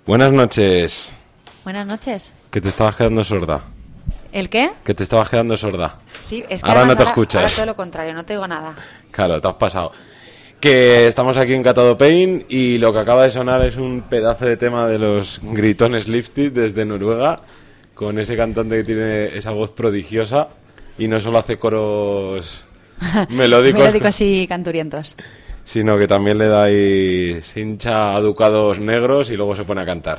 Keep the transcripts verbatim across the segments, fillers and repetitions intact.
Buenas noches. Buenas noches. Que te estabas quedando sorda. ¿El qué? Que te estabas quedando sorda. Sí, es que ahora no te ahora, escuchas. Ahora todo lo contrario, no te oigo nada. Claro, te has pasado. Que estamos aquí en Catado Pain y lo que acaba de sonar es un pedazo de tema de los gritones Lipstick desde Noruega, con ese cantante que tiene esa voz prodigiosa y no solo hace coros melódicos, melódicos y canturientos, sino que también le da y se hincha a ducados negros y luego se pone a cantar.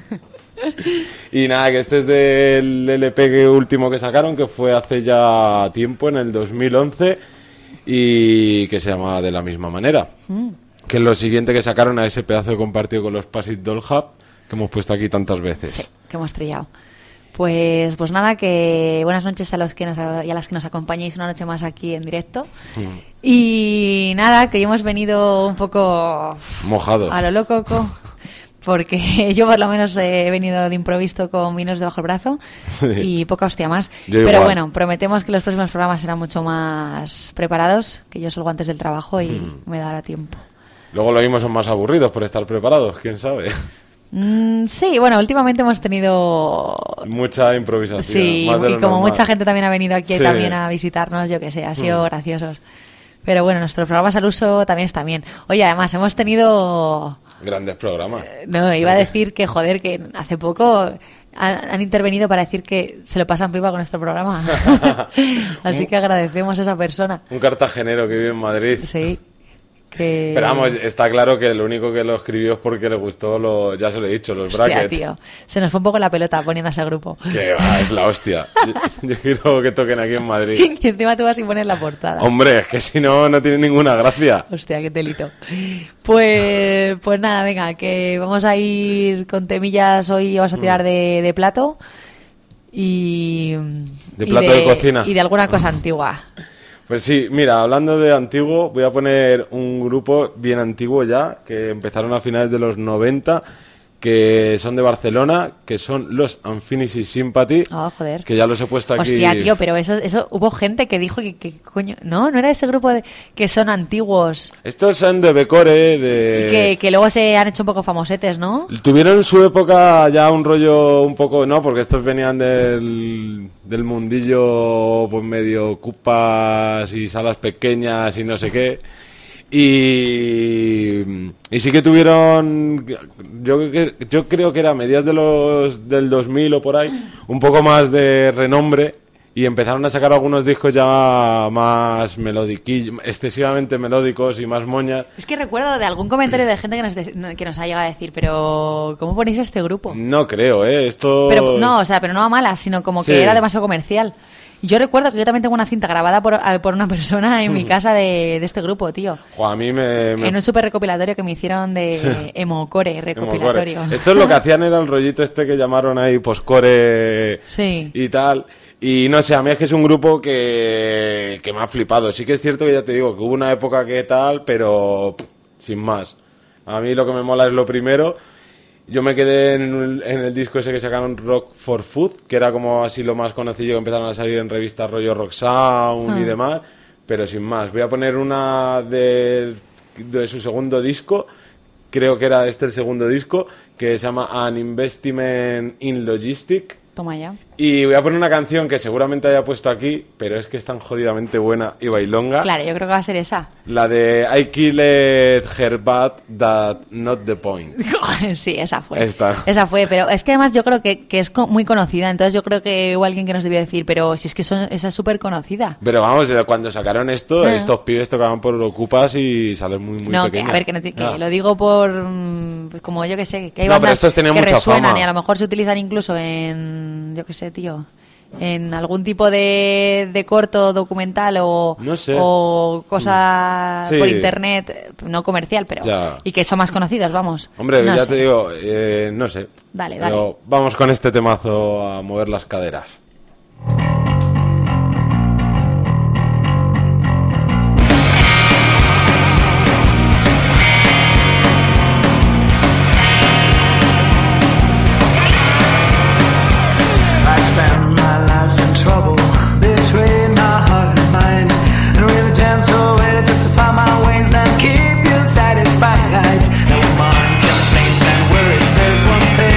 Y nada, que este es del L P que último que sacaron, que fue hace ya tiempo, en el dos mil once, y que se llama De la misma manera. Mm. Que es lo siguiente que sacaron a ese pedazo de compartido con los Passive Doll Hub, que hemos puesto aquí tantas veces. Sí, que hemos trillado. Pues, pues nada, que buenas noches a los que nos, y a las que nos acompañéis una noche más aquí en directo. Mm. Y nada, que hoy hemos venido un poco mojados a lo loco, porque yo por lo menos he venido de improviso con vinos debajo del brazo, sí, y poca hostia más. Yo Pero igual. Bueno, prometemos que los próximos programas serán mucho más preparados, que yo salgo antes del trabajo y mm. me dará tiempo. Luego lo mismo son más aburridos por estar preparados, quién sabe. Mm, sí, bueno, últimamente hemos tenido mucha improvisación. Sí, más de y lo como normal. mucha gente también ha venido aquí sí. también a visitarnos, yo que sé, ha sido mm. graciosos. Pero bueno, nuestros programas al uso también están bien. Oye, además hemos tenido grandes programas. No, iba a decir que, joder, que hace poco han, han intervenido para decir que se lo pasan pipa con nuestro programa. Así que agradecemos a esa persona. Un cartagenero que vive en Madrid. Sí. Que... Pero vamos, está claro que lo único que lo escribió es porque le gustó, lo, ya se lo he dicho, los hostia, brackets. Tío, se nos fue un poco la pelota poniendo a ese grupo. Que va, es la hostia. Yo, yo quiero que toquen aquí en Madrid. Y encima tú vas y pones la portada. Hombre, es que si no, no tiene ninguna gracia. Hostia, qué telito. Pues, pues nada, venga, que vamos a ir con temillas. Hoy vas a tirar de, de plato y... De plato y de, de cocina. Y de alguna cosa antigua. Pues sí, mira, hablando de antiguo, voy a poner un grupo bien antiguo ya, que empezaron a finales de los noventa, que son de Barcelona, que son los Unfinished Sympathy. Oh, joder. Que ya los he puesto aquí. Hostia, tío, pero eso, eso hubo gente que dijo que, que coño... No, no era ese grupo de, que son antiguos. Estos son de Becore, de... Que, que luego se han hecho un poco famosetes, ¿no? Tuvieron en su época ya un rollo un poco... No, porque estos venían del, del mundillo pues medio cupas y salas pequeñas y no sé qué. Y, y sí que tuvieron, yo, yo creo que era a mediados de los, del dos mil o por ahí, un poco más de renombre, y empezaron a sacar algunos discos ya más melodiquillos, excesivamente melódicos y más moñas. Es que recuerdo de algún comentario de gente que nos, de, que nos ha llegado a decir, pero ¿cómo ponéis a este grupo? No creo, ¿eh? Esto... Pero, no, o sea, pero no a malas, sino como que sí. Era demasiado comercial. Yo recuerdo que yo también tengo una cinta grabada por, por una persona en mi casa de, de este grupo, tío. Jo, a mí me, me... En un super recopilatorio que me hicieron de Emocore recopilatorio. Emocore. Esto es lo que hacían, era el rollito este que llamaron ahí postcore sí. y tal. Y no sé, a mí es que es un grupo que, que me ha flipado. Sí que es cierto que ya te digo que hubo una época que tal, pero pff, sin más. A mí lo que me mola es lo primero. Yo me quedé en el, en el disco ese que sacaron, Rock for Food, que era como así lo más conocido, que empezaron a salir en revistas rollo Rock Sound ah. y demás, pero sin más. Voy a poner una de, de su segundo disco, creo que era este el segundo disco, que se llama An Investment in Logistics. Toma ya. Y voy a poner una canción que seguramente haya puesto aquí, pero es que es tan jodidamente buena y bailonga. Claro, yo creo que va a ser esa. La de I Killed Her But That Not The Point. Sí, esa fue. Esta. Esa fue, pero es que además yo creo que, que es co- muy conocida, entonces yo creo que hubo alguien que nos debió decir, pero si es que son, esa es súper conocida. Pero vamos, cuando sacaron esto, ah. estos pibes tocaban por Ocupas y salen muy, muy no, pequeños. Que, a ver, que, no te, que ah. lo digo por... Pues como yo que sé, que hay no, bandas que resuenan fama. y a lo mejor se utilizan incluso en... Yo que sé, tío... en algún tipo de, de corto documental o, no sé. o cosa sí. por internet, no comercial, pero ya. Y que son más conocidos, vamos. Hombre, no ya sé. te digo, eh, no sé. Dale, pero dale. Vamos con este temazo a mover las caderas. Satisfied. No one complains and worries. There's one thing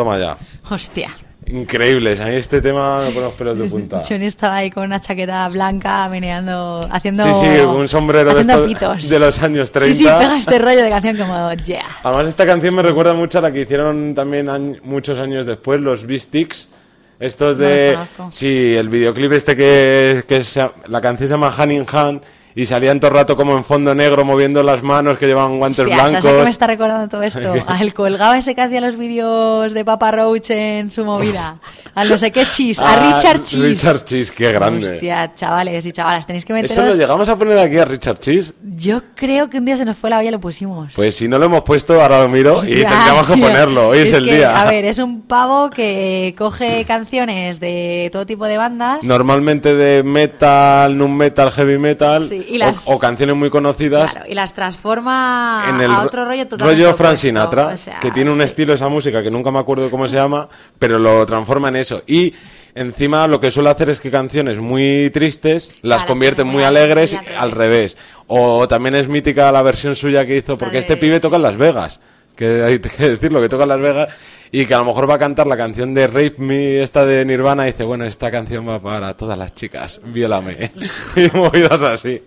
toma ya. Hostia. Increíbles, a mí este tema me pone los pelos de punta. Johnny estaba ahí con una chaqueta blanca, meneando, haciendo... Sí, sí, un sombrero de, estos, pitos. de los años treinta. Sí, sí, pega este rollo de canción como, yeah. Además, esta canción me recuerda mucho a la que hicieron también año, muchos años después, los Beastics. Estos de... No los conozco. Sí, el videoclip este que, que se, la canción se llama Hand in Hand y salían todo el rato como en fondo negro moviendo las manos que llevaban guantes Hostia, blancos. ¿sabes a qué me está recordando todo esto? Al colgado ese que hacía los vídeos de Papa Roach en su movida. Al no sé qué Cheese, a Ah, Richard Cheese. Richard Cheese, qué grande. Hostia, chavales y chavalas, tenéis que meteros... ¿Eso lo llegamos a poner aquí a Richard Cheese? Yo creo que un día se nos fue la olla y lo pusimos. Pues si no lo hemos puesto, ahora lo miro y Ya, tendríamos que tío. ponerlo. Hoy es, Es el que, día. A ver, es un pavo que coge canciones de todo tipo de bandas. Normalmente de metal, nu metal, heavy metal Sí, y las- o, o canciones muy conocidas. Claro, y las transforma En el a otro rollo totalmente rollo Frank opuesto. Sinatra, O sea, que tiene un sí. estilo esa música que nunca me acuerdo cómo se llama, pero lo transforma en eso. Y encima lo que suele hacer es que canciones muy tristes las Ah, convierte en las muy pone alegres muy alegres. al revés. O también es mítica la versión suya que hizo, porque de- este pibe toca en Las Vegas, que hay que decirlo, que toca en Las Vegas y que a lo mejor va a cantar la canción de Rape Me, esta de Nirvana, y dice, bueno, esta canción va para todas las chicas, viólame. Y movidas así.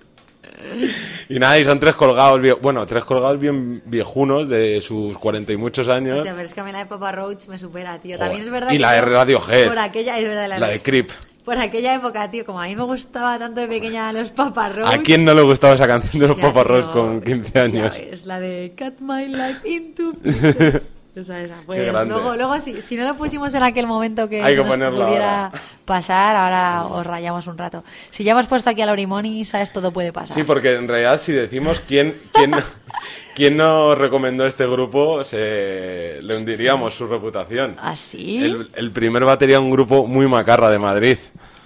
Y nada, y son tres colgados, vie- bueno, tres colgados bien viejunos de sus cuarenta y muchos años. Hostia, pero es que a mí la de Papa Roach me supera, tío. Joder. También es verdad Y que la de yo, Radiohead. Por aquella, es verdad, la, La de Creep. Por aquella época, tío, como a mí me gustaba tanto de pequeña los Papa Roach. ¿A quién no le gustaba esa canción de los Ya, Papa Roach tío, con quince años? ya ves, la de Cut My Life into Pieces. Esa, esa. Pues grande. luego, luego si, si no lo pusimos en aquel momento que, Hay se que nos ponerlo pudiera ahora. pasar, ahora os rayamos un rato. Si ya hemos puesto aquí a Laurimoni, sabes, todo puede pasar. Sí, porque en realidad si decimos quién, quién, quién nos recomendó este grupo, se, le hundiríamos su reputación. ¿Ah, sí? El, el primer batería un grupo muy macarra de Madrid.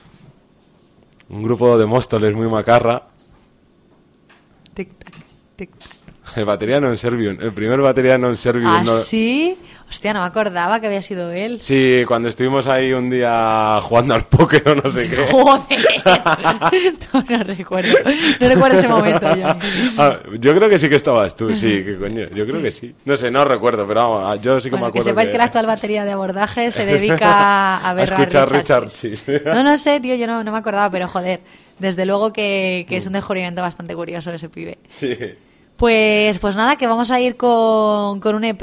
Un grupo de Móstoles muy macarra. Tic-tac, tic-tac. El batería no en Servium. El primer batería no en Servium. ¿Ah, no- sí? Hostia, no me acordaba que había sido él. Sí, cuando estuvimos ahí un día jugando al póker o no sé qué. ¡Joder! no, no recuerdo. No recuerdo ese momento, Johnny. Ah, yo creo que sí que estabas tú, sí, que coño, yo creo que sí. No sé, no recuerdo, pero vamos, yo sí que Bueno, me que acuerdo. sepáis que... la actual batería de abordaje se dedica a ver A escuchar Richard Richard Cheese. Cheese. No, no sé, tío, yo no, no me acordaba, pero joder, desde luego que, que es un descubrimiento bastante curioso ese pibe. Sí. Pues, pues nada, que vamos a ir con, con un E P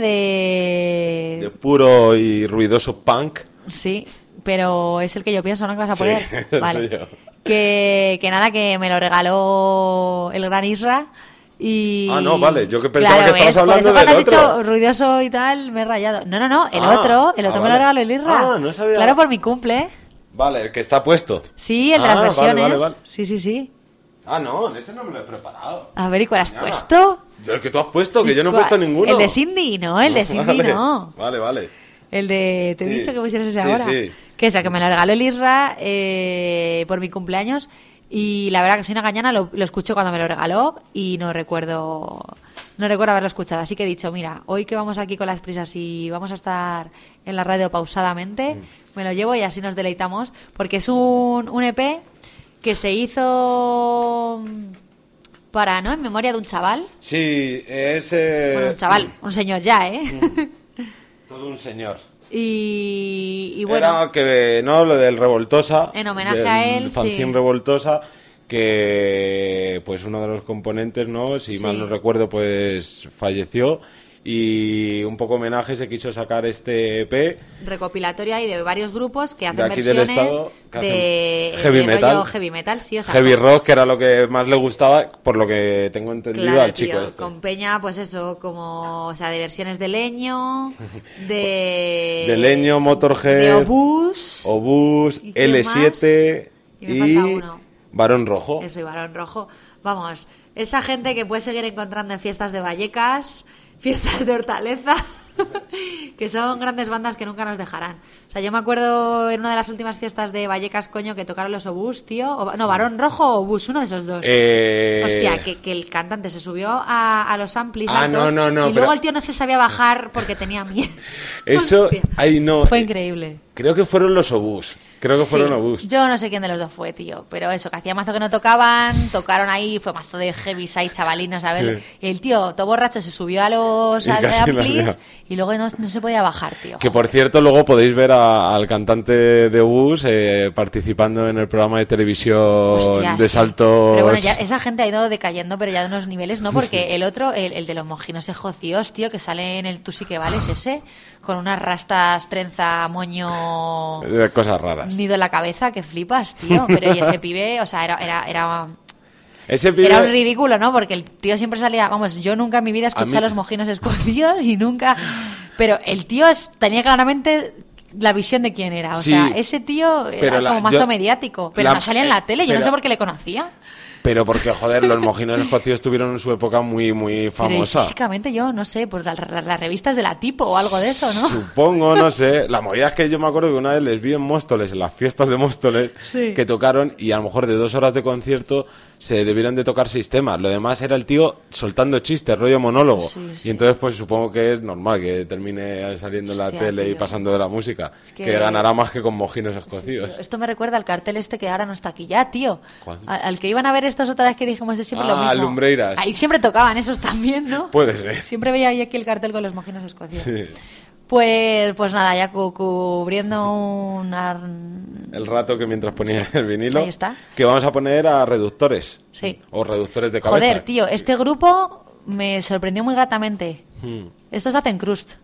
de... De puro y ruidoso punk. Sí, pero es el que yo pienso, ¿no? Que vas a Sí, poner. el Vale. tuyo. Que, que nada, que me lo regaló el gran Isra. Y... Ah, no, vale, yo que pensaba Claro, que estabas ¿ves? Por hablando eso cuando del has otro. dicho ruidoso y tal, me he rayado. No, no, no, el Ah, otro, el ah, otro me vale. lo regaló el Isra. Ah, no sabía. Claro, por mi cumple. Vale, el que está puesto. Sí, el de Ah, las vale, versiones. vale, vale. Sí, sí, sí. Ah, no, este no me lo he preparado. A ver, ¿y cuál has Mañana. puesto? El que tú has puesto, que yo no he ¿Cuál? puesto ninguno. El de Cindy, no, el de Cindy Vale, no. Vale, vale. El de... Te he Sí. dicho que pusieras ese Sí, ahora. sí. Que eso, que me lo regaló el Isra eh, por mi cumpleaños. Y la verdad que soy una gañana, lo, lo escucho cuando me lo regaló y no recuerdo no recuerdo haberlo escuchado. Así que he dicho, mira, hoy que vamos aquí con las prisas y vamos a estar en la radio pausadamente, me lo llevo y así nos deleitamos. Porque es un, un E P que se hizo para, ¿no? En memoria de un chaval. Sí, es... eh, Bueno, un chaval, un señor ya, ¿eh? Todo un señor. y, y bueno... Era que, no, lo del Revoltosa. En homenaje del a él, fanzine sí. Revoltosa, que pues uno de los componentes, ¿no? Si Sí. mal no recuerdo, pues falleció. Y un poco homenaje se quiso sacar este E P. recopilatoria y de varios grupos que hacen De aquí del versiones estado, que de hacen heavy de rollo metal. heavy metal, sí, o sea, Heavy con- rock, que era lo que más le gustaba, por lo que tengo entendido claro, al chico tío, este. con peña, pues eso, como, o sea, de versiones de leño, de De Leño, Motorhead, de Obús, Obús, ¿Y quién L siete más? Y me falta uno. Barón Rojo. eso y Barón Rojo. Vamos, esa gente que puedes seguir encontrando en fiestas de Vallecas, fiestas de Hortaleza, que son grandes bandas que nunca nos dejarán. O sea, yo me acuerdo en una de las últimas fiestas de Vallecas, coño, que tocaron los Obús, tío. O- no, Barón Rojo o Obús, uno de esos dos. Eh, Hostia, que, que el cantante se subió a, a los amplis Ah, altos no, no, no, y pero- luego el tío no se sabía bajar porque tenía miedo. Eso, Hostia. ahí no. Fue increíble. Creo que fueron los Obús. Creo que Sí, fueron Obús. yo no sé quién de los dos fue, tío, pero eso, que hacía mazo que no tocaban, tocaron ahí, fue mazo de heavy side, chavalinos, a ver, Sí. y el tío, todo borracho, se subió a los Y al- casi lo amplis hacía. y luego no, no se podía bajar, tío. Que por cierto, luego podéis ver a- al cantante de Obús eh, participando en el programa de televisión Hostia, de sí. saltos. Pero bueno, ya esa gente ha ido decayendo, pero ya de unos niveles, ¿no? Porque el otro, el, el de los mojinos escocios, tío, que sale en el Tú sí que vales ese, con unas rastas, trenza, moño, De cosas raras. nido en la cabeza, que flipas, tío. Pero y ese pibe, o sea, era, era, era, Ese pibe... era un ridículo, ¿no? Porque el tío siempre salía, vamos, yo nunca en mi vida escuché A a, mí- los mojinos escocios y nunca... Pero el tío es- tenía claramente la visión de quién era. O Sí, sea, ese tío pero era la- como mazo yo- mediático, pero la- no salía en la tele, yo pero- no sé por qué le conocía. Pero porque, joder, los mojinos escocios tuvieron en su época muy, muy Pero y famosa. físicamente yo, no sé, pues la- la- las revistas de la tipo o algo de eso, ¿no? Supongo, no sé. La movida es que yo me acuerdo que una vez les vi en Móstoles, en las fiestas de Móstoles, Sí. que tocaron y a lo mejor de dos horas de concierto se debieron de tocar seis temas. Lo demás era el tío soltando chistes, rollo monólogo. Sí, sí. Y entonces pues supongo que es normal que termine saliendo en la Hostia, tele y tío. pasando de la música. Es que... que- ganará más que con mojinos escocios. Esto me recuerda al cartel este que ahora no está aquí ya, tío. ¿Cuál? A- Al que iban a ver estos otra vez que dijimos es siempre lo Ah, mismo. Lumbreiras. Ahí siempre tocaban esos también, ¿no? Puede ser. Siempre veía ahí aquí el cartel con los mojinos escocios. Sí. Pues, pues nada, ya cu- cubriendo una... El rato que mientras ponía el vinilo. Ahí está. Que vamos a poner a reductores. Sí. O reductores de cabeza. Joder, tío, este grupo me sorprendió muy gratamente. Hmm. Estos hacen crust.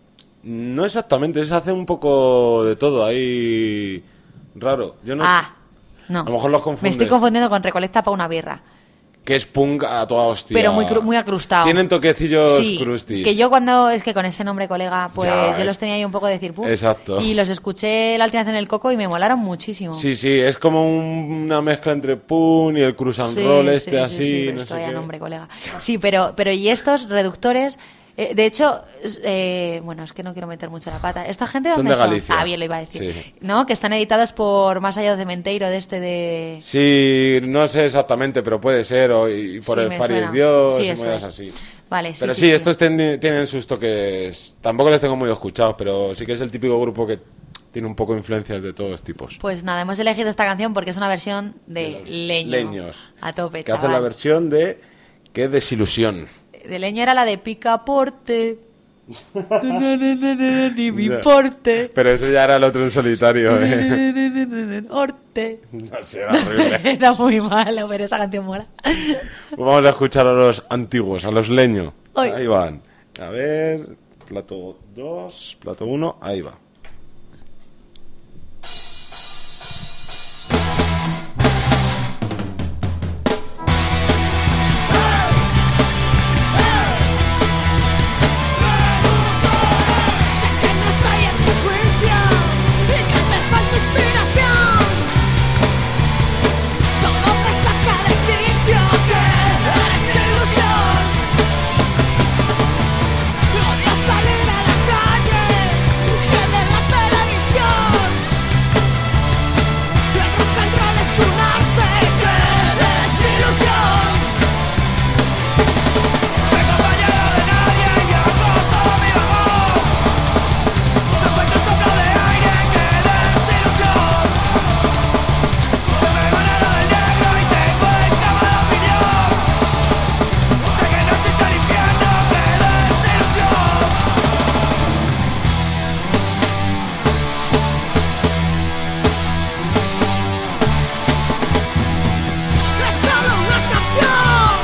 No exactamente, se hace un poco de todo ahí raro. Yo no Ah, no. A lo mejor los Me confundes. estoy confundiendo con Recolecta para una birra. Que es punk a toda hostia. Pero muy, cru- muy acrustado. Tienen toquecillos Sí, crustis. que yo cuando, es que con ese nombre, colega, pues Ya, yo es- los tenía ahí un poco de decir, puf. Exacto. Y los escuché la última vez en el Coco y me molaron muchísimo. Sí, sí, es como un- una mezcla entre punk y el cruise and Sí, roll sí, este sí, así, sí, pero no esto sé vaya qué. nombre, colega. Sí, pero, pero y estos reductores, eh, de hecho, es- eh, bueno, es que no quiero meter mucho la pata. ¿Esta gente Son dónde de son? Galicia. Ah, bien, lo iba a decir. Sí. ¿No? Que están editados por Más allá de Cementeiro, de este de... Sí, no sé exactamente, pero puede ser, o y por Sí, el me Fari suena. es Dios Sí, y eso movidas es. así. Vale, sí, Pero sí, sí, sí. estos ten- tienen sus toques, tampoco les tengo muy escuchados, pero sí que es el típico grupo que tiene un poco de influencias de todos tipos. Pues nada, hemos elegido esta canción porque es una versión de, los Leño. Leños. A tope, Que chaval. hacen la versión de Qué desilusión. De Leño era la de Picaporte. Ni me Ya. importe. Pero eso ya era el otro en solitario, ¿eh? Orte. No sé, era horrible. Era muy malo, pero esa canción mola. Vamos a escuchar a los antiguos, a los leños. Hoy. Ahí van. A ver, plato dos, plato uno, ahí va. Sé que no estoy en tu juicio y que me falta inspiración. Todo me saca de quicio, que eres ilusión. Odio salir a la calle y de la televisión. El rock and roll es un arte, que eres ilusión. Soy compañero de nadie y agosto mi vagón. Me cuento un soplo de aire que desilusión. Se me ganaron del negro y tengo en cama la opinión. Sé que no estoy tan limpiando que desilusión. Es solo una canción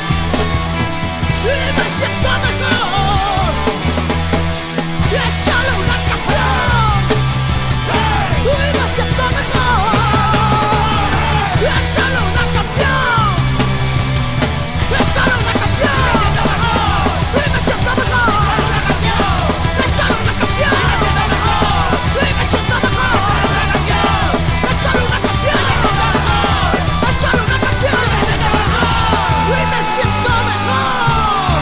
y me siento mejor. Es solo una canción y me siento mejor. Es solo una canción. Es solo una canción y me siento mejor. Es solo una canción y me siento mejor. Es solo una canción. Es solo una canción y me siento mejor.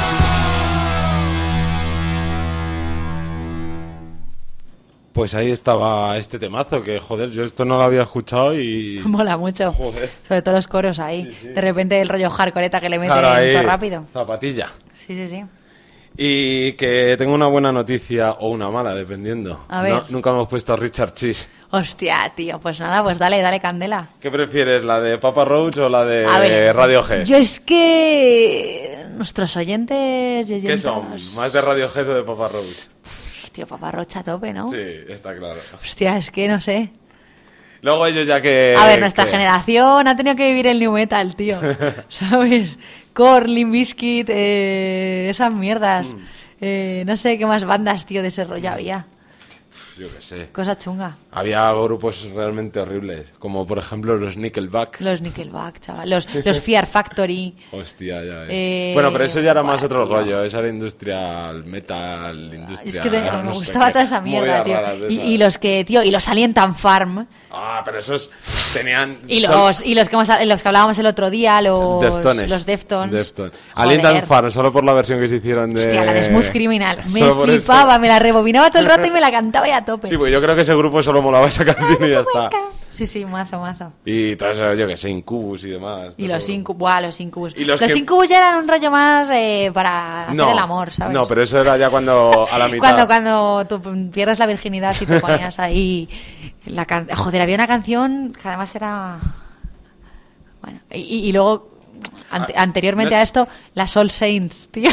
Pues ahí estaba este temazo, que joder, yo esto no lo había escuchado y... Mola mucho. Joder. Sobre todo los coros ahí. De repente el rollo hardcoreta que le mete Claro, ahí, todo rápido. zapatilla. Sí, sí, sí. Y que tengo una buena noticia o una mala, dependiendo. A ver. No, nunca hemos puesto a Richard Cheese. Hostia, tío, pues nada, pues dale, dale candela. ¿Qué prefieres, la de Papa Roach o la de A ver, Radiohead? Yo es que nuestros oyentes y ¿Qué oyentas... son? ¿Más de Radiohead o de Papa Roach? Tío, paparrocha a tope, ¿no? Sí, está claro. Hostia, es que no sé. Luego ellos ya que... A ver, nuestra que- generación ha tenido que vivir el new metal, tío. ¿Sabes? Core, Limp Bizkit, eh, esas mierdas. Mm. Eh, no sé qué más bandas, tío, de ese rollo había. Yo qué sé. Cosa chunga. Había grupos realmente horribles, como por ejemplo los Nickelback. Los Nickelback, chaval. Los, los Fear Factory. Hostia, ya ves. Eh, Bueno, pero eso ya era más buah, otro tío. rollo. Esa era industrial, metal, industrial... Es que te- no me sé gustaba qué, toda esa mierda, movidas tío. raras de Y, esas. y los que, tío, y los Alien Farm. Ah, pero esos tenían... Y sol- los, y los que, hemos- los que hablábamos el otro día, los Deftones. Los Deftones. Deftones. Joder. Alien and Farm, solo por la versión que se hicieron de... Hostia, la de Smooth Criminal. Me Solo por eso. flipaba, me la rebobinaba todo el rato y me la cantaba ya a tope. Sí, pues yo creo que ese grupo solo molaba esa canción y ya está. Sí, sí, mazo, mazo. Y todo eso, yo que sé, Incubus y demás. Y todo los eso. Incubus, buah, los Incubus. Y los los que- Incubus ya eran un rollo más eh, para hacer el amor, ¿sabes? No, pero eso era ya cuando a la mitad. Cuando, cuando tú pierdes la virginidad y te ponías ahí la can... Joder, había una canción que además era... Bueno, y, y- y luego, ante- Ah, anteriormente no es- a esto, las All Saints, tío.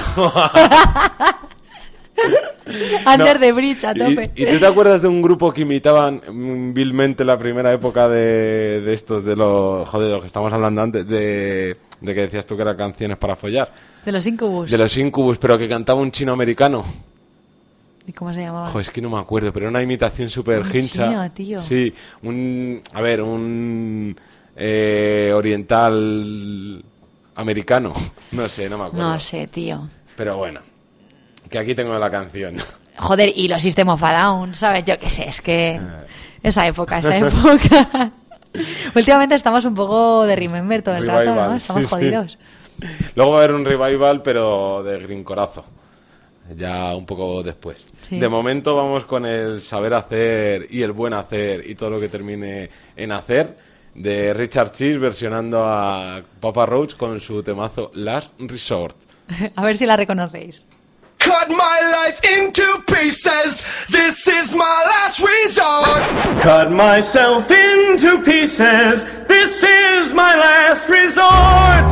Under No. the Bridge, a tope. ¿Y, y tú te acuerdas de un grupo que imitaban mm, vilmente la primera época de, de estos, de los, joder, de lo que estamos hablando antes, de, de que decías tú que eran canciones para follar? De los Incubus. De los Incubus, pero que cantaba un chino americano. ¿Y cómo se llamaba? Joder, es que no me acuerdo, pero era una imitación súper Un hincha. chino, tío. Sí, un, a ver, un eh, oriental americano. No sé, no me acuerdo. No sé, tío. Pero bueno, que aquí tengo la canción. Joder, y los System of a Down, ¿sabes? Yo qué sé, es que... Eh. Esa época, esa época... Últimamente estamos un poco de Remember todo el rato, ¿no? Revival, Estamos sí, sí. jodidos. Luego va a haber un revival, pero de Grincorazo. Ya un poco después. Sí. De momento vamos con el saber hacer y el buen hacer y todo lo que termine en hacer de Richard Cheese versionando a Papa Roach con su temazo Last Resort. A ver si la reconocéis. Cut my life into pieces. This is my last resort. Cut myself into pieces. This is my last resort.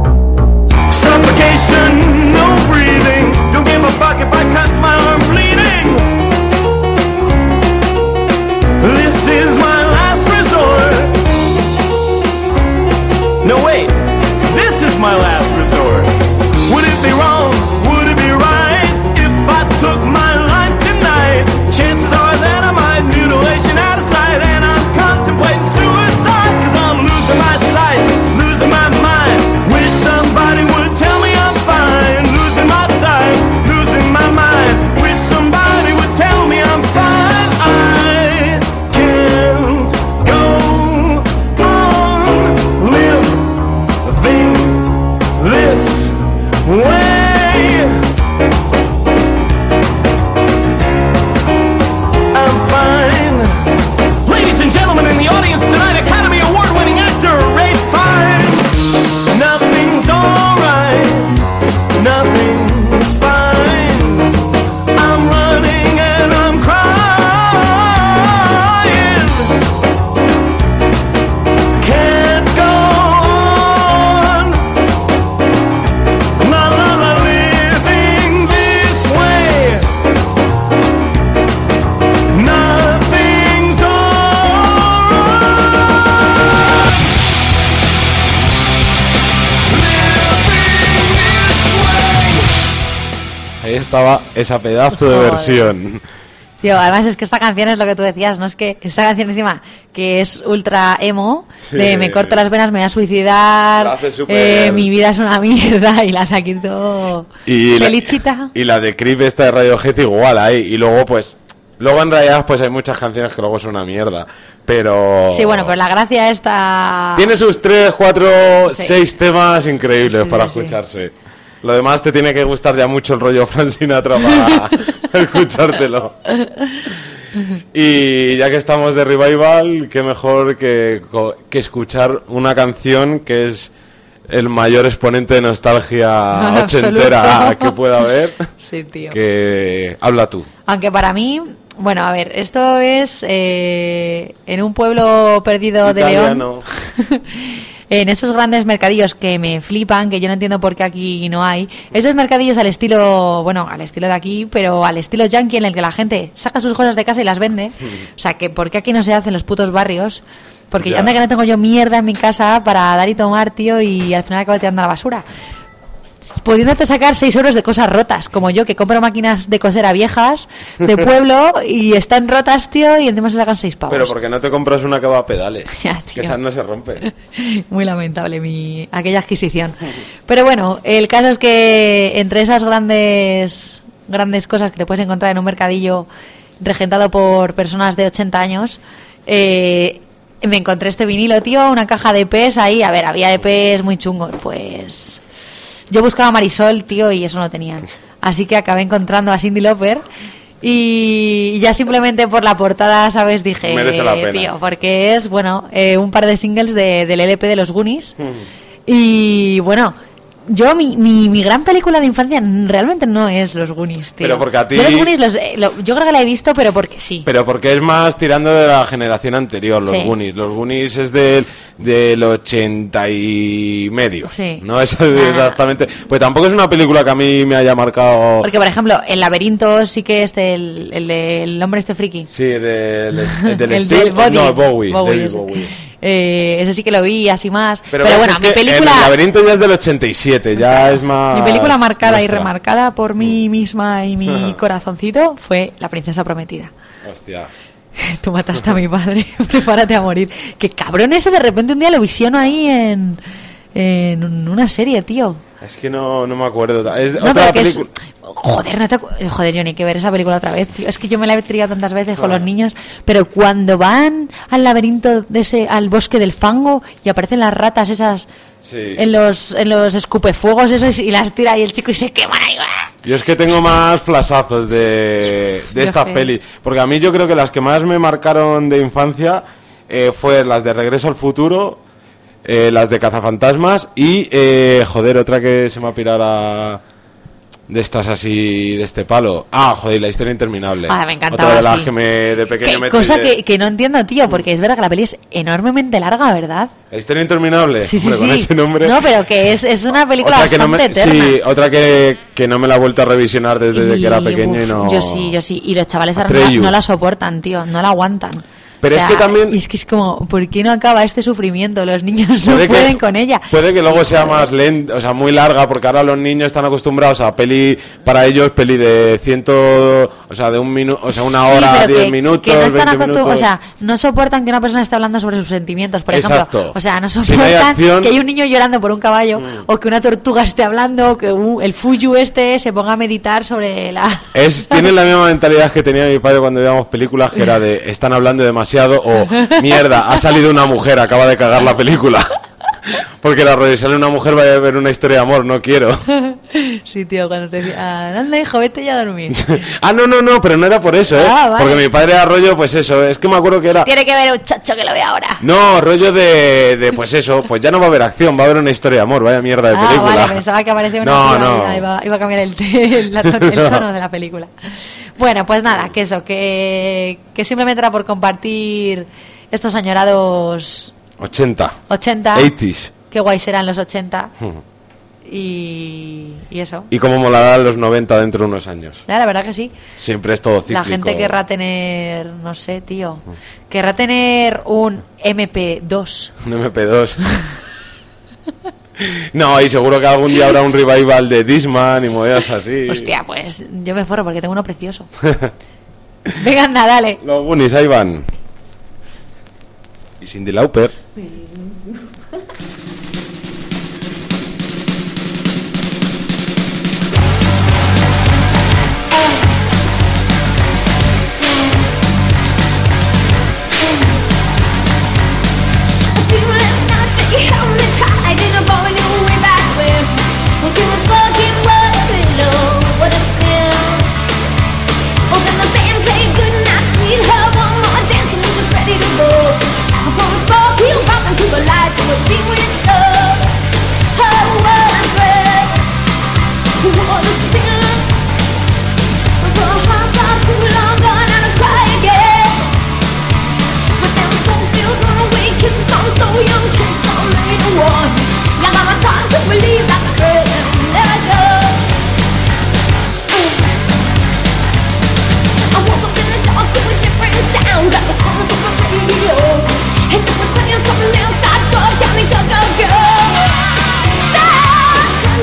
Suffocation, no breathing. Don't give a fuck if I cut my arm bleeding. This is my last resort. No, wait. This is my last resort. Would it be wrong? Would it be right if I took my life tonight? Chances are that I might mutilation out of sight, and I'm contemplating suicide, cause I'm losing my sight, losing my mind. Wish somebody would tell me I'm fine. Losing my sight, losing my mind. Wish somebody would tell me I'm fine. I can't go on living this way. I'm fine. Ladies and gentlemen in the audience tonight, Academy Award-winning actor Ray Fiennes. Nothing's alright. Nothing's fine. I'm running and I'm crying. Can't go on. La la la, living this way. Nothing's alright. Living this way. Ahí estaba esa pedazo de Joder. versión. Tío, además es que esta canción es lo que tú decías, ¿no? Es que esta canción encima, que es ultra emo, Sí. de me corto las venas, me voy a Lo suicidar, hace súper- eh, mi vida es una mierda, y la hace aquí todo Y la, felichita. y la de Creep esta de Radiohead igual ahí. Y luego pues... Luego en realidad pues hay muchas canciones que luego son una mierda. Pero... Sí, bueno, pero la gracia esta... Tiene sus tres, cuatro, Sí. seis temas increíbles Sí, para sí, sí. escucharse. Lo demás te tiene que gustar ya mucho el rollo Frank Sinatra para escuchártelo. Y ya que estamos de revival, qué mejor que, co- que escuchar una canción que es el mayor exponente de nostalgia Absoluto. ochentera que pueda haber. Sí, tío. Que habla tú. Aunque para mí, bueno, a ver, esto es eh, en un pueblo perdido de Italiano. León. En esos grandes mercadillos que me flipan, que yo no entiendo por qué aquí no hay. Esos mercadillos al estilo, bueno, al estilo de aquí, pero al estilo yankee, en el que la gente saca sus cosas de casa y las vende. O sea, que ¿por qué aquí no se hace en los putos barrios? Porque Ya. anda que no tengo yo mierda en mi casa para dar y tomar, tío, y al final acabo tirando a la basura. Pudiéndote sacar seis euros de cosas rotas, como yo, que compro máquinas de cosera viejas de pueblo y están rotas, tío, y encima se sacan seis pavos. Pero porque no te compras una que va a pedales. Ya, tío. Que esa no se rompe. Muy lamentable mi aquella adquisición. Pero bueno, el caso es que entre esas grandes grandes cosas que te puedes encontrar en un mercadillo regentado por personas de ochenta años, eh, me encontré este vinilo, tío, una caja de E Pes ahí. A ver, había E Pes muy chungos, pues... Yo buscaba Marisol, tío, y eso no tenían. Así que acabé encontrando a Cyndi Lauper y ya simplemente por la portada, ¿sabes? Dije, Merece la pena. tío, porque es, bueno, eh, un par de singles de, del L P de los Goonies. Y bueno, yo, mi, mi, mi gran película de infancia realmente no es Los Goonies, tío. Pero porque a ti- Yo los Goonies, los, eh, lo- yo creo que la he visto, pero porque sí. Pero porque es más tirando de la generación anterior, los Sí. Goonies. Los Goonies es del, del ochenta y medio. Sí. No es Nah. exactamente... Pues tampoco es una película que a mí me haya marcado... Porque, por ejemplo, El Laberinto sí que es del el, del hombre este friki. Sí, del, el del El Steve- del Body. No, Bowie. David ese. Bowie. Eh, ese sí que lo vi así más. Pero, ves, bueno, es mi que película... El laberinto ya es del ochenta y siete, ya es más... Mi película marcada y nuestra. remarcada por mí misma y mi corazoncito fue La Princesa Prometida. Hostia. Tú mataste a mi padre, prepárate a morir. Qué cabrón ese, de repente un día lo visiono ahí en, en una serie, tío. Es que no, no me acuerdo. Es No, otra pero que es... película... Joder, no te acu- Joder, Johnny, hay que ver esa película otra vez, tío. Es que yo me la he triado tantas veces con Ah. los niños, pero cuando van al laberinto de ese, al bosque del fango y aparecen las ratas esas Sí. en los en los escupefuegos esos y las tira y el chico y se quema ahí. ¡ah! Yo es que tengo más flasazos de, de Yo estas sé. pelis. Porque a mí yo creo que las que más me marcaron de infancia eh, fue las de Regreso al Futuro, eh, las de Cazafantasmas y, eh, joder, otra que se me ha pirado a- de estas así, de este palo. Ah, joder, La Historia Interminable. Ah, me encantaba, Otra de las sí. que me, de pequeño Qué me cosa trillé. que, que no entiendo, tío, porque es verdad que la peli es enormemente larga, ¿verdad? La Historia Interminable. Sí, sí, Hombre, con sí. ese nombre. No, pero que es, es una película Otra que no bastante me, eterna. sí, otra que, que no me la he vuelto a revisionar desde Y, que era pequeño y uf, no... Yo sí, yo sí. Y los chavales ahora no, Atreyu. no la soportan, tío. No la aguantan. Pero O es sea, que también- y es que es como, ¿por qué no acaba este sufrimiento? Los niños no Puede que- pueden con ella. Puede que luego sea más lenta, o sea, muy larga, porque ahora los niños están acostumbrados a peli, para ellos, peli de ciento, o sea, de un minuto, o sea, una Sí, hora, pero diez que, minutos, que no están veinte acostum- minutos. O sea, no soportan que una persona esté hablando sobre sus sentimientos, por Exacto. ejemplo. O sea, no Si no soportan hay acción- Mm. que hay un niño llorando por un caballo, o que una tortuga esté hablando, o que un- el Fuyu este se ponga a meditar sobre la... Es, tienen la misma mentalidad que tenía mi padre cuando veíamos películas, que era de, están hablando demasiado, o, mierda, ha salido una mujer, acaba de cagar la película. Porque la rollo, sale una mujer, vaya a ver una historia de amor, no quiero. Sí, tío, cuando te decía, anda, hijo, vete ya a dormir. Ah, no, no, no, pero no era por eso, ¿eh? Ah, vale. Porque mi padre era rollo, pues eso, es que me acuerdo que era... Tiene que ver un chacho que lo ve ahora. No, rollo de, de, pues eso, pues ya no va a haber acción, va a haber una historia de amor, vaya mierda de Ah, película. vale, pensaba que aparecía una No, piba no. y iba, iba a cambiar el, te- la ton- el No. tono de la película. Bueno, pues nada, que eso, que, que simplemente era por compartir estos añorados ochenta. ochenta. ochenta. Qué guays eran los ochenta. Y, y eso. Y cómo molará los noventa dentro de unos años. Ya, la verdad que sí. Siempre es todo cíclico. La gente querrá tener, no sé, tío, querrá tener un eme pe dos. Un eme pe dos. No, y seguro que algún día habrá un revival de Disman y movidas así. Hostia, pues yo me forro porque tengo uno precioso. Venga, anda, dale. Los Goonies, ahí van. Y Cyndi Lauper. Ready to go. From a small hill, rock into the light.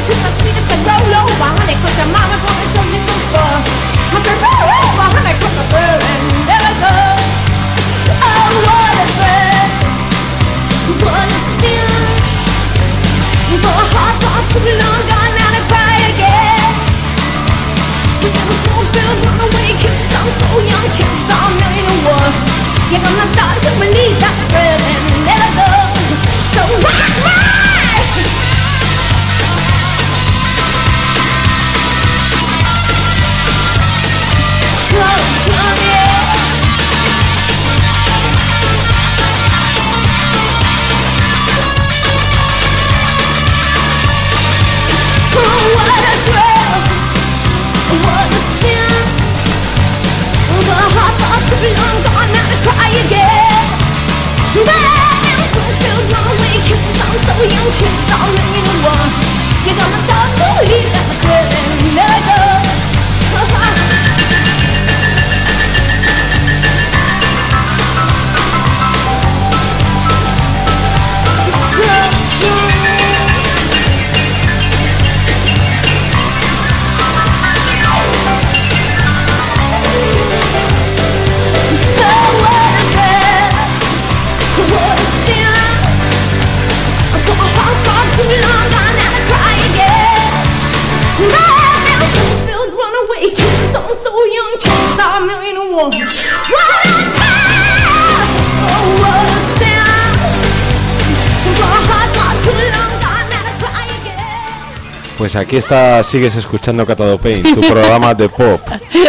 to the sweetest and roll over, honey, 'cause your mama gonna show you some fun. I said roll over, honey, 'cause the feeling never goes. Oh, what a thing, what a sin. For a heart far too long gone now to cry again. We got a small field runaway kisses, I'm so young, chances are a million and one. Yeah, I'm not starting to believe that the feeling never goes. So rock my Pues aquí está, sigues escuchando Catado Paint, tu programa de pop.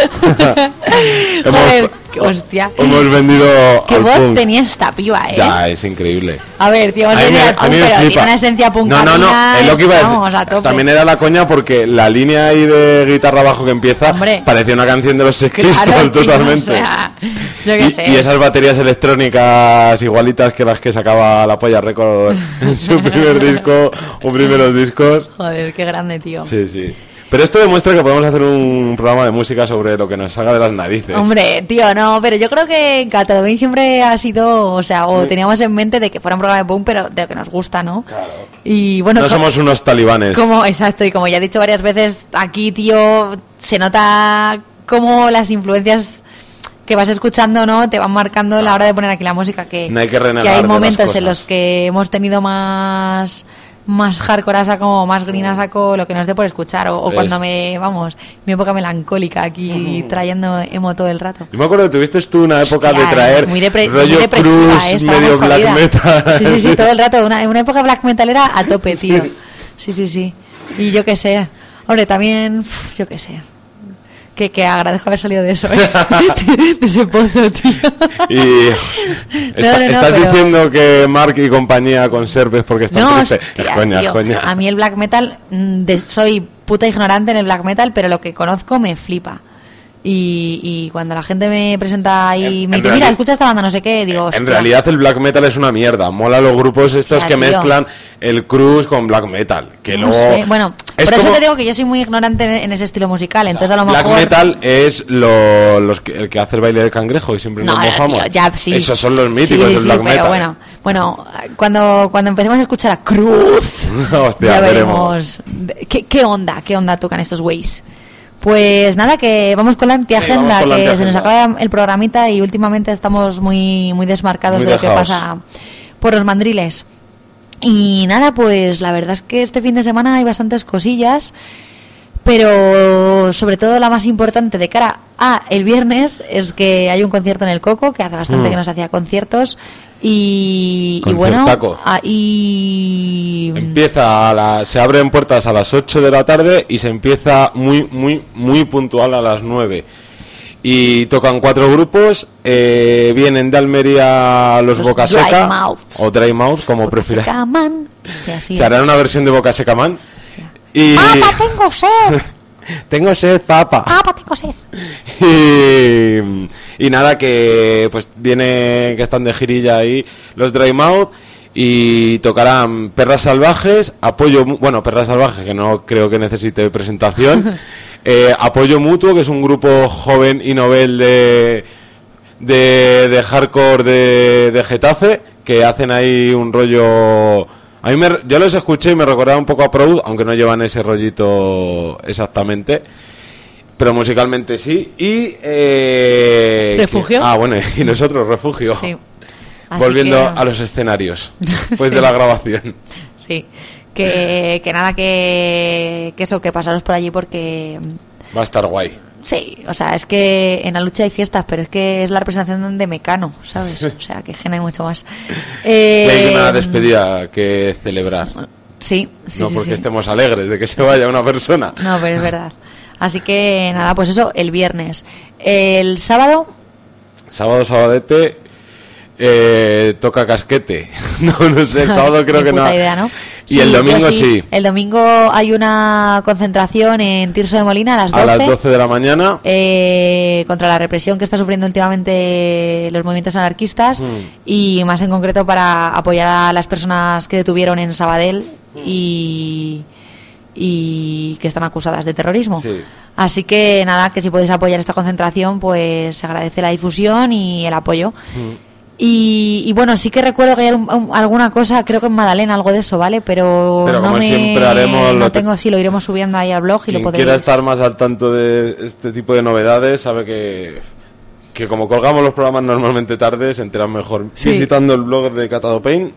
Joder, hemos, hostia. hemos vendido Qué al voz punk. tenía esta piba, ¿eh? Ya, es increíble. A ver, tío, hemos A mí me- venido al a punk, mí me pero flipa. tiene una esencia No, puncarina. no, no, es lo que iba a decir. Vamos, a tope. También era la coña porque la línea ahí de guitarra bajo que empieza Hombre. parecía una canción de los Sex Claro, Pistols tío, totalmente. o sea, yo qué y, sé. y esas baterías electrónicas igualitas que las que sacaba la Polla Record en su primer disco o primeros discos. Joder, qué grande, tío. Sí, sí. Pero esto demuestra que podemos hacer un programa de música sobre lo que nos salga de las narices. Hombre, tío, no, pero yo creo que Catado Paint siempre ha sido, o sea, o teníamos en mente de que fuera un programa de punk, pero de lo que nos gusta, ¿no? Claro. Y bueno, No co- somos unos talibanes. como, exacto, y como ya he dicho varias veces, aquí, tío, se nota como las influencias que vas escuchando, ¿no? Te van marcando a la hora de poner aquí la música, que, No hay que renegar que hay de las momentos cosas. en los que hemos tenido más más hardcore a saco, más green a saco, lo que nos dé por escuchar, o, o Es. cuando me, vamos, mi época melancólica aquí trayendo emo todo el rato. Yo me acuerdo que tuviste tú una época Hostia, de traer muy depre- muy rollo depresiva, cruz, eh, estaba medio muy black jodida. metal. Sí, sí, sí, todo el rato. Una, una época black metalera a tope, tío. Sí, sí, sí. Y yo qué sé. Hombre, también, uf, yo qué sé. Que, que agradezco haber salido de eso, ¿eh? de ese pozo, tío. Y está- no, no, estás pero- diciendo que Mark y compañía conserves porque están No, tristes. hostia, Es coña, es tío, coña. a mí el black metal, mm, de- soy puta ignorante en el black metal, pero lo que conozco me flipa. Y, y cuando la gente me presenta y En- me en dice, reali- mira, escucha esta banda, no sé qué, digo, En hostia. realidad el black metal es una mierda. Mola los grupos estos Hostia, que tío. mezclan el cruz con black metal. Que No luego sé. Bueno, es por eso como- te digo que yo soy muy ignorante en, en ese estilo musical, entonces a lo Black mejor... metal es lo, los que, el que hace el baile del cangrejo y siempre No, nos no, mojamos. tío, ya, sí. Esos son los míticos Sí, del sí, black pero metal. bueno, bueno, cuando, cuando empecemos a escuchar a Cruz, Hostia, ya veremos. veremos. ¿Qué, ¿Qué onda? ¿Qué onda tocan estos güeyes? Pues nada, que vamos con la antiagenda, vamos con la que se antiagenda. nos acaba el programita y últimamente estamos muy, muy desmarcados Muy de lo que dejados. pasa por los mandriles. Y nada, pues la verdad es que este fin de semana hay bastantes cosillas, pero sobre todo la más importante de cara a el viernes es que hay un concierto en el Coco, que hace bastante Mm. que no se hacía conciertos, y, y bueno, Conciertaco. ahí... Empieza a la, se abren puertas a las ocho de la tarde y se empieza muy, muy, muy puntual a las nueve. Y tocan cuatro grupos, eh, vienen de Almería los, Los Boca Dry Seca Mouths. o Dry Mouth, como prefieras. Caman. Hostia, sí. Se hará una versión de Boca Seca Man. Hostia. Y ¡Papa, tengo sed! tengo sed, papa. ¡Papa, tengo sed! Y, y nada, que pues viene que están de girilla ahí los Dry Mouth y tocarán Perras Salvajes, Apoyo, Mu- bueno, Perras Salvajes, que no creo que necesite presentación, eh, Apoyo Mutuo, que es un grupo joven y novel de, de, de hardcore de, de Getafe, que hacen ahí un rollo A mí me, yo los escuché y me recordaba un poco a Proud, aunque no llevan ese rollito exactamente, pero musicalmente sí. Y eh, ¿Refugio? que- ah, bueno, y nosotros, Refugio. Sí. Así Volviendo que- a los escenarios, después Sí. de la grabación. Sí. Que, que nada, que, que eso, que pasaros por allí porque... Va a estar guay. Sí, o sea, es que en la lucha hay fiestas, pero es que es la representación de Mecano, ¿sabes? O sea, que genera mucho más. Y Eh, hay una despedida que celebrar. Sí, sí, no sí, porque sí. estemos alegres de que se vaya una persona. No, pero es verdad. Así que nada, pues eso, el viernes. El sábado, Sábado, sabadete, eh, toca casquete. No, no sé, el sábado creo ni que no. puta idea, ¿no? Y Sí, el yo domingo sí. El domingo hay una concentración en Tirso de Molina a las doce. A las doce de la mañana. eh, contra la represión que está sufriendo últimamente los movimientos anarquistas Mm. y más en concreto para apoyar a las personas que detuvieron en Sabadell y, y que están acusadas de terrorismo. Sí. Así que nada, que si podéis apoyar esta concentración, pues se agradece la difusión y el apoyo. Mm. Y, y bueno, sí que recuerdo que hay un- un- alguna cosa, creo que en Madalena, algo de eso, ¿vale? Pero, Pero no como me, siempre haremos no lo te- tengo, sí, lo iremos subiendo ahí al blog y Quien lo podéis... quiera estar más al tanto de este tipo de novedades sabe que, que como colgamos los programas normalmente tarde, se enteran mejor Sí. visitando el blog de Catado Pain.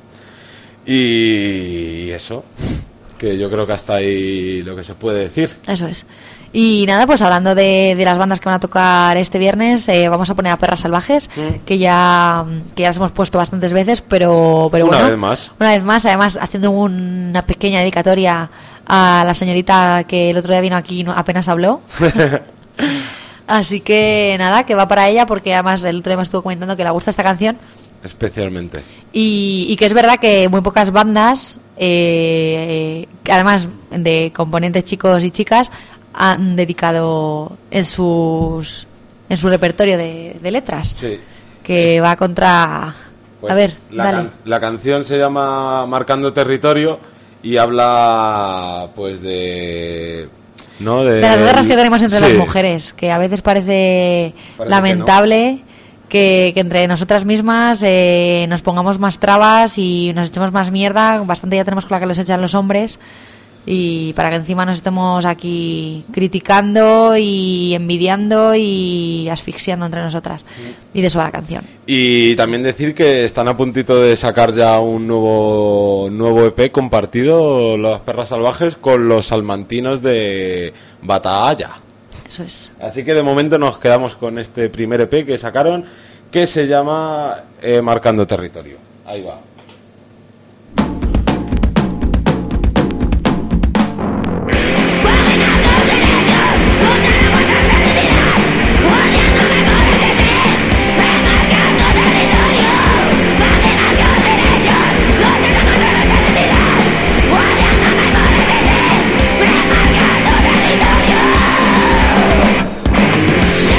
Y eso, que yo creo que hasta ahí lo que se puede decir. Eso es. Y nada, pues hablando de, de las bandas que van a tocar este viernes, eh, vamos a poner a Perras Salvajes, Mm. que ya que ya las hemos puesto bastantes veces, pero, pero Una bueno, vez más. Una vez más, además haciendo una pequeña dedicatoria a la señorita que el otro día vino aquí y no, apenas habló. Así que nada, que va para ella, porque además el otro día me estuvo comentando que le gusta esta canción. Especialmente. Y, y que es verdad que muy pocas bandas, eh, que además de componentes chicos y chicas, han dedicado en sus en su repertorio de, de letras. Sí. Que va contra... Pues a ver, la, dale. can- la canción se llama Marcando Territorio y habla pues de... ¿no? De las guerras que tenemos entre Sí. las mujeres, que a veces parece, Parece lamentable que, que entre nosotras mismas eh, nos pongamos más trabas y nos echemos más mierda. Bastante ya tenemos con la que los echan los hombres. Y para que encima nos estemos aquí criticando y envidiando y asfixiando entre nosotras. Y de eso va la canción. Y también decir que están a puntito de sacar ya un nuevo nuevo E P compartido, Las Perras Salvajes, con los salmantinos de Batalla. Eso es. Así que de momento nos quedamos con este primer E P que sacaron, que se llama eh, Marcando Territorio. Ahí va.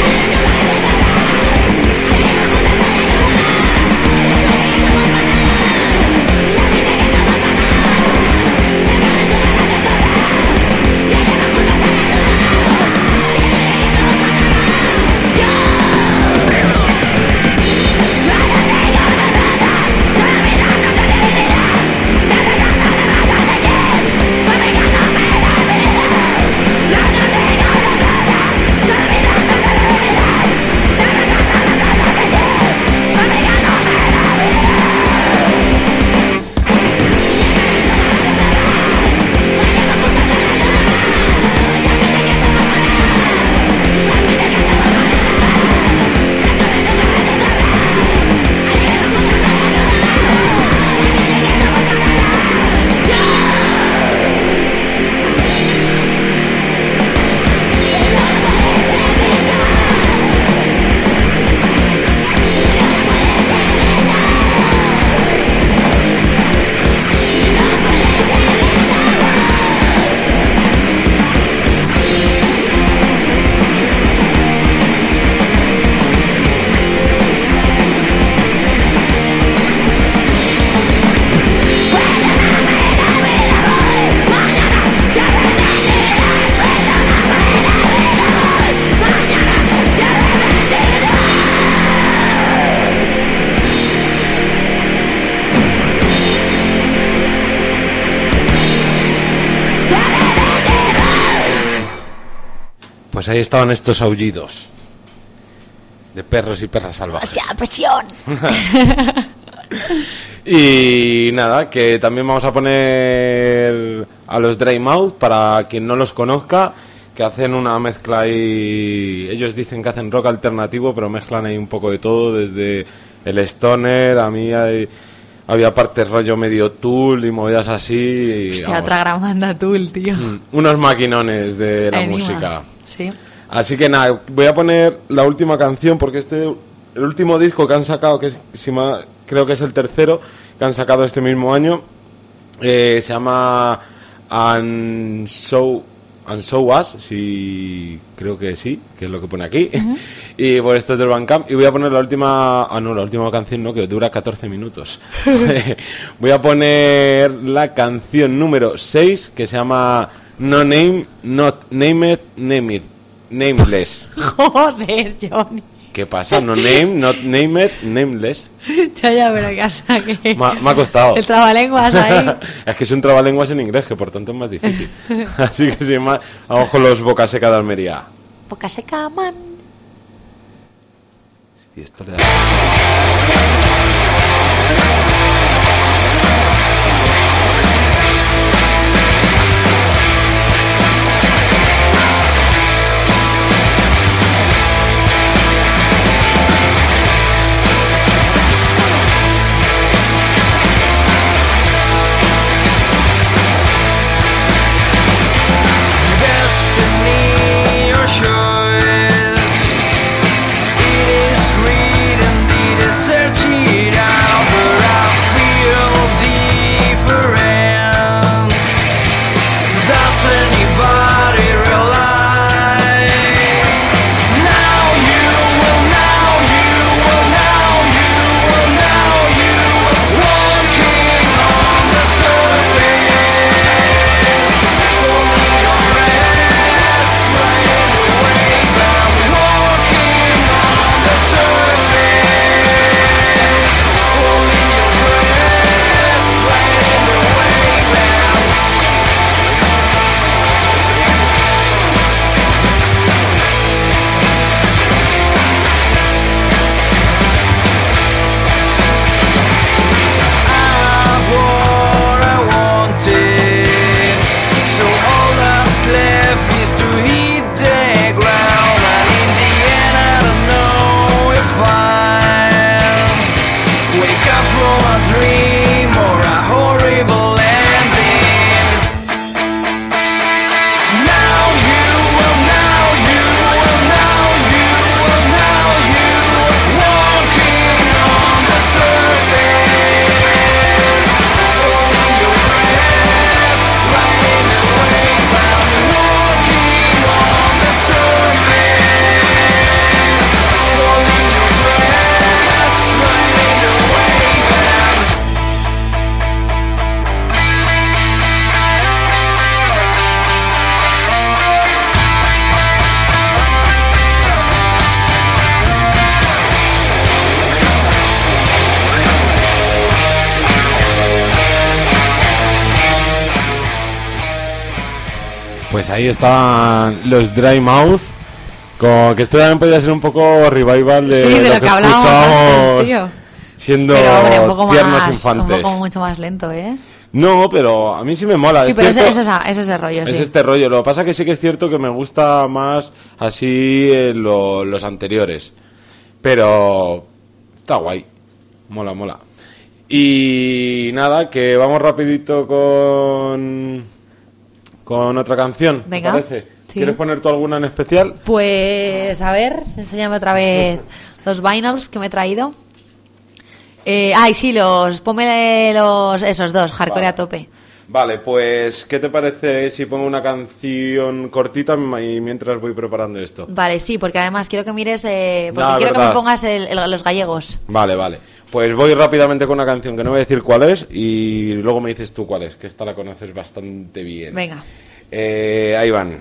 Territorio Pues ahí estaban estos aullidos de perros y perras salvajes. ¡Hacia presión! Y nada, que también vamos a poner a los Dry Mouth, para quien no los conozca, que hacen una mezcla y ellos dicen que hacen rock alternativo, pero mezclan ahí un poco de todo, desde el stoner, a mí hay, había partes rollo medio Tool y movidas así. Y, Hostia, vamos, otra gran banda Tool, tío. mm, unos maquinones de la Anima. música. Sí. Así que nada, voy a poner la última canción, porque este, el último disco que han sacado, que es, si ma- creo que es el tercero que han sacado este mismo año, eh, se llama And So, And So Was, si creo que sí, que es lo que pone aquí. Uh-huh. Y por esto es del Bandcamp. Y voy a poner la última, ah no, la última canción no, que dura catorce minutos. Voy a poner la canción número seis, que se llama No Name, Not Named, Name It. Nameless. Joder, Johnny. ¿Qué pasa? No name, not named, nameless. Ya, ya, pero que hasta que... Me ha- me ha costado. El trabalenguas ahí. Es que es un trabalenguas en inglés, que por tanto es más difícil. Así que sin más, vamos con los Boca Seca de Almería. Boca seca, man. Y esto le da... Destiny or choice, it is greed and the search it out, but I feel different. Does anybody realize? Now you will, now you will, now you will, now you walking on the surface, holding your breath, riding the wave. I'm walking on the surface, holding your breath, riding the wave. What I wanted, so all that's left is to hit the ground, and in the end I don't know if I'll wake up from a dream or a horrible ending. Now you will, now you will, now you will, now you walking on the surface, holding your breath, riding the wave. I'm walking on the surface, holding your breath, riding the wave. Pues ahí estaban los Dry Mouth, con que esto también podría ser un poco revival de, Sí, de lo que que hablábamos escuchábamos antes, tío. siendo Pero, hombre, un poco tiernos más, infantes. un poco mucho más lento, ¿eh? No, pero a mí sí me mola. Sí, es pero es, cierto- es esa- es ese rollo, Es sí. este rollo. Lo que pasa que sí que es cierto que me gusta más así eh, lo- los anteriores. Pero está guay. Mola, mola. Y nada, que vamos rapidito con con otra canción. ¿Te Venga. parece? Sí. ¿Quieres poner tú alguna en especial? Pues, a ver, enséñame otra vez los vinyls que me he traído. Eh, ay, sí, los, ponme los, esos dos, hardcore Vale. a tope. Vale, pues ¿qué te parece si pongo una canción cortita y mientras voy preparando esto? Vale, sí, porque además quiero que mires, eh, porque No, quiero que verdad. me pongas el- el- los gallegos. Vale, vale. Pues voy rápidamente con una canción que no voy a decir cuál es y luego me dices tú cuál es, que esta la conoces bastante bien. Venga. Eh, ahí van.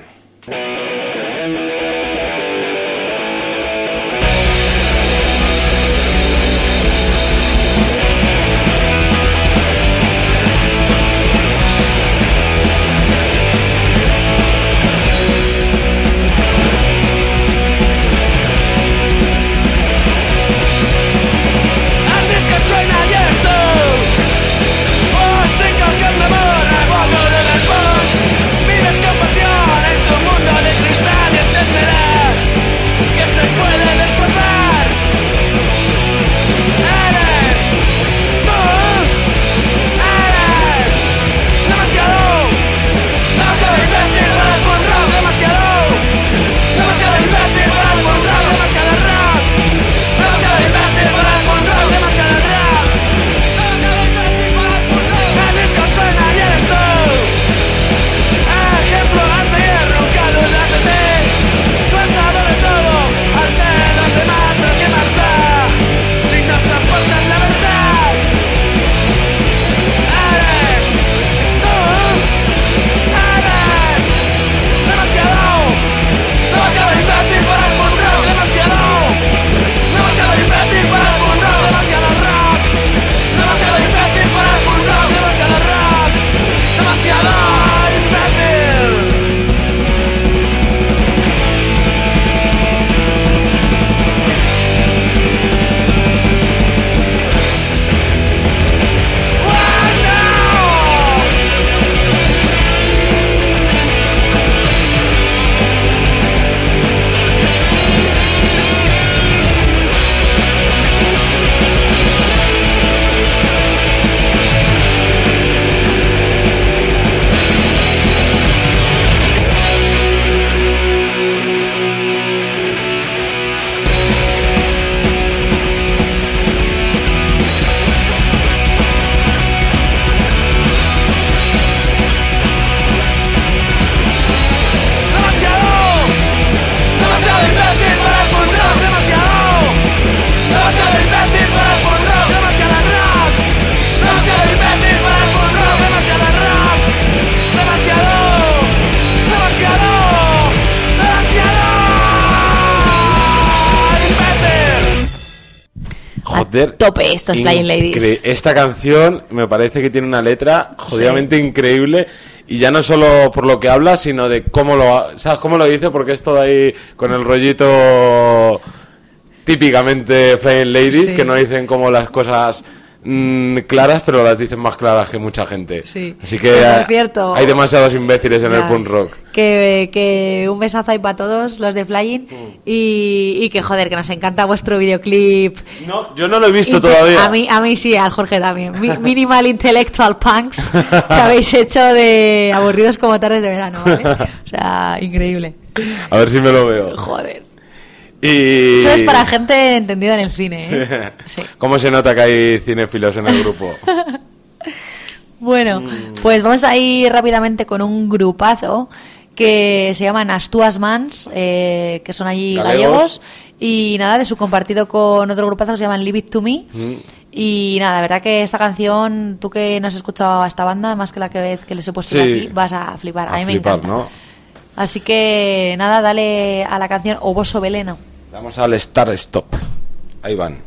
Joder. tope estos Flying Ladies. Incre- Esta canción me parece que tiene una letra jodidamente sí. increíble. Y ya no solo por lo que habla, sino de cómo lo, ¿sabes cómo lo dice? Porque es todo ahí con el rollito típicamente Flying Ladies, sí. que no dicen como las cosas mmm, claras, pero las dicen más claras que mucha gente. Sí. Así que hay, cierto, hay demasiados imbéciles en ya, el punk rock. Que, que un besazo ahí para todos los de Flying mm. y, y que joder, que nos encanta vuestro videoclip. No, yo no lo he visto Inte- todavía. A mí, a mí sí, al Jorge también. Mi- Minimal Intellectual Punks que habéis hecho de aburridos como tardes de verano, ¿vale? O sea, increíble. A ver si me lo veo. Joder. Y... Eso es para gente entendida en el cine, ¿eh? Sí. ¿Cómo se nota que hay cinéfilos en el grupo? Bueno, pues vamos a ir rápidamente con un grupazo que se llaman Astúas Mans, eh, que son allí gallegos. gallegos, y nada, de su compartido con otro grupazo que se llaman Leave It To Me. Mm. Y nada, la verdad que esta canción, tú que no has escuchado a esta banda, más que la que vez que les he puesto sí. aquí, vas a flipar. A, a mí flipar, me encanta. ¿no? Así que nada, dale a la canción Oboso Veleno. Vamos al Start Stop. Ahí van.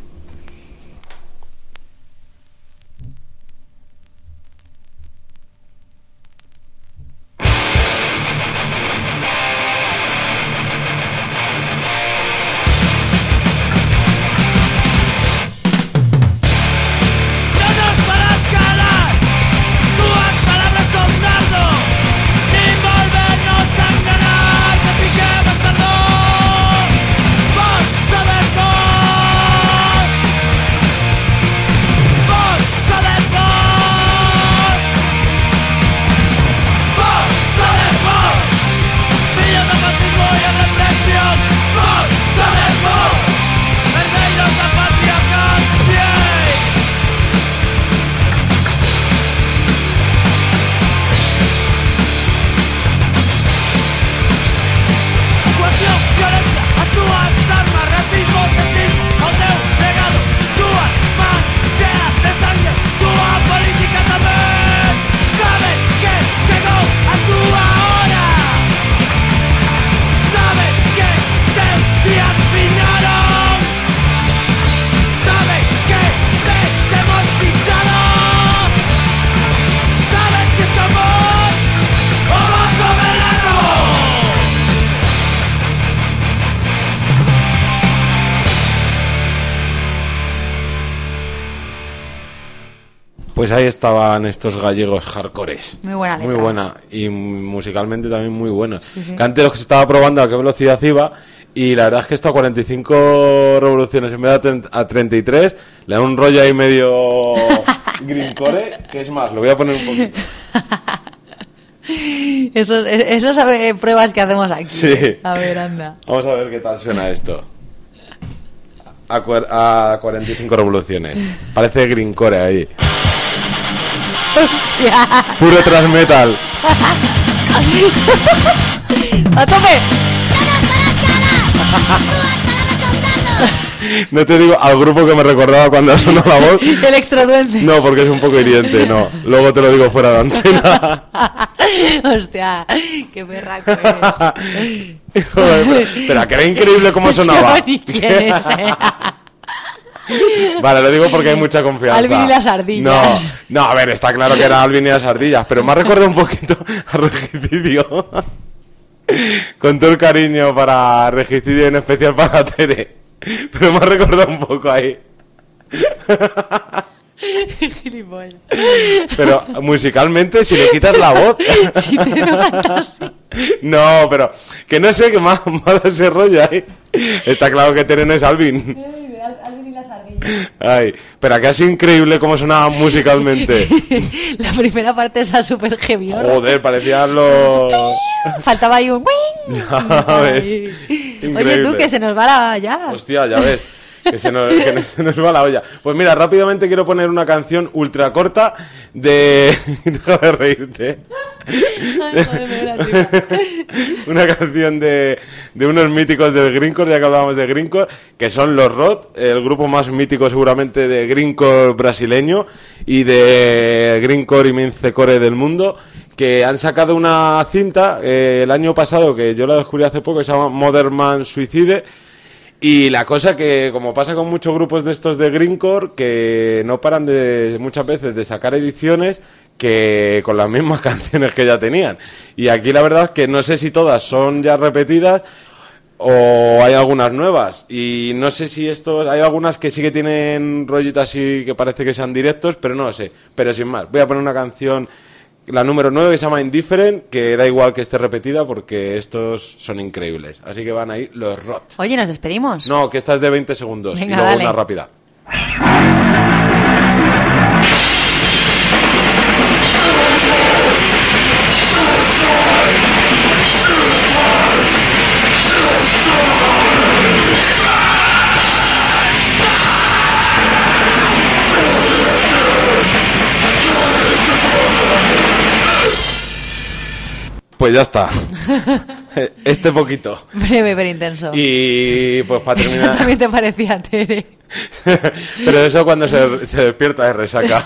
Pues ahí estaban estos gallegos hardcores. Muy buena letra. Muy buena. Y musicalmente también muy buenos. Sí, sí. Que antes los que se estaba probando a qué velocidad iba. Y la verdad es que esto a cuarenta y cinco revoluciones en vez de a treinta y tres le da un rollo ahí medio greencore. Que es más, lo voy a poner un poquito. Esos, esos eh, pruebas que hacemos aquí. Sí. ¿Eh? A ver, anda. Vamos a ver qué tal suena esto. A, cuar- a cuarenta y cinco revoluciones. Parece greencore ahí. Hostia. Puro thrash metal. ¡A tope! No te digo al grupo que me recordaba cuando sonó la voz. Electroduende. No, porque es un poco hiriente, no. Luego te lo digo fuera de antena. Hostia, qué perraco eres. Joder, pero, pero que era increíble cómo sonaba. Yo ni quién es, eh. Vale, lo digo porque hay mucha confianza. Alvin y las ardillas. No, no, a ver, está claro que era Alvin y las ardillas, pero me ha recordado un poquito a Regicidio. Con todo el cariño para Regicidio, en especial para Tere. Pero me ha recordado un poco ahí. Gilipollas. Pero musicalmente, si le quitas la voz. Si te no cantas así. No, pero que no sé, que me ha, me ha dado ese rollo ahí. Está claro que Tere no es Alvin. Alvin y las ardillas. Ay, pero que ha sido increíble cómo sonaba musicalmente. La primera parte esa super heavy. Joder, parecían los... Faltaba ahí un wing. Ya ves. Oye, Increíble. tú, que se nos va la ya. Hostia, ya ves. Que se, nos, que se nos va la olla. Pues mira, rápidamente quiero poner una canción ultra corta de... Deja de reírte. Ay, joder, me da, tío. Una canción de, de unos míticos del Greencore, ya que hablábamos de Greencore, que son los Rod, el grupo más mítico seguramente de Greencore brasileño y de Greencore y Mincecore del mundo, que han sacado una cinta eh, el año pasado, que yo la descubrí hace poco, que se llama Modern Man Suicide. Y la cosa que, como pasa con muchos grupos de estos de grindcore, que no paran de muchas veces de sacar ediciones que con las mismas canciones que ya tenían. Y aquí la verdad que no sé si todas son ya repetidas o hay algunas nuevas. Y no sé si esto, hay algunas que sí que tienen rollito así que parece que sean directos, pero no lo sé. Pero sin más, voy a poner una canción, la número nueve, que se llama Indifferent, que da igual que esté repetida porque estos son increíbles. Así que van ahí los Rot. Oye, ¿nos despedimos? No, que esta es de veinte segundos. Venga, y luego dale. una rápida. Pues ya está. Este poquito. Breve pero intenso. Y pues para Eso terminar... también te parecía, Tere. Pero eso cuando se, se despierta de resaca.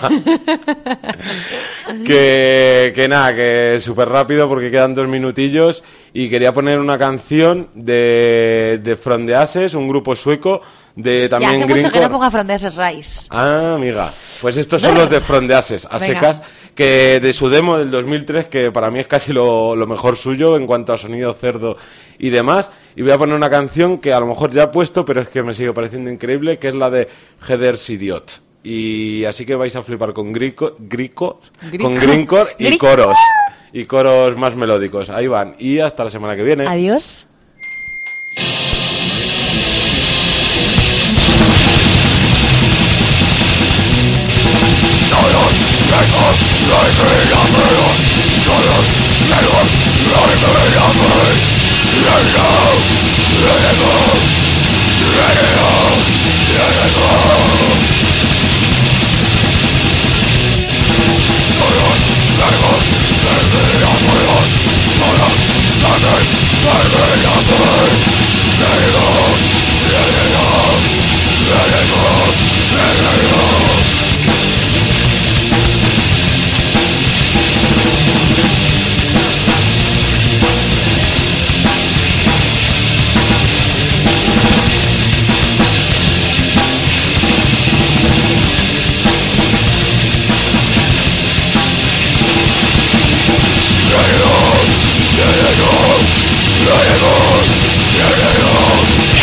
que, que nada, que súper rápido porque quedan dos minutillos. Y quería poner una canción de, de From the Ashes, un grupo sueco de Ya también hace mucho que grindcore. no ponga Fronteras Rise. Ah, amiga. Pues estos son los de From the Ashes, a Venga. secas, que de su demo del dos mil tres, que para mí es casi lo, lo mejor suyo en cuanto a sonido cerdo y demás. Y voy a poner una canción que a lo mejor ya he puesto, pero es que me sigue pareciendo increíble, que es la de Heather's Idiot. Y así que vais a flipar con grico, grico, Grico. con grindcore y Grico. coros. Y coros más melódicos. Ahí van. Y hasta la semana que viene. Adiós. Let it go, let it go, let it go.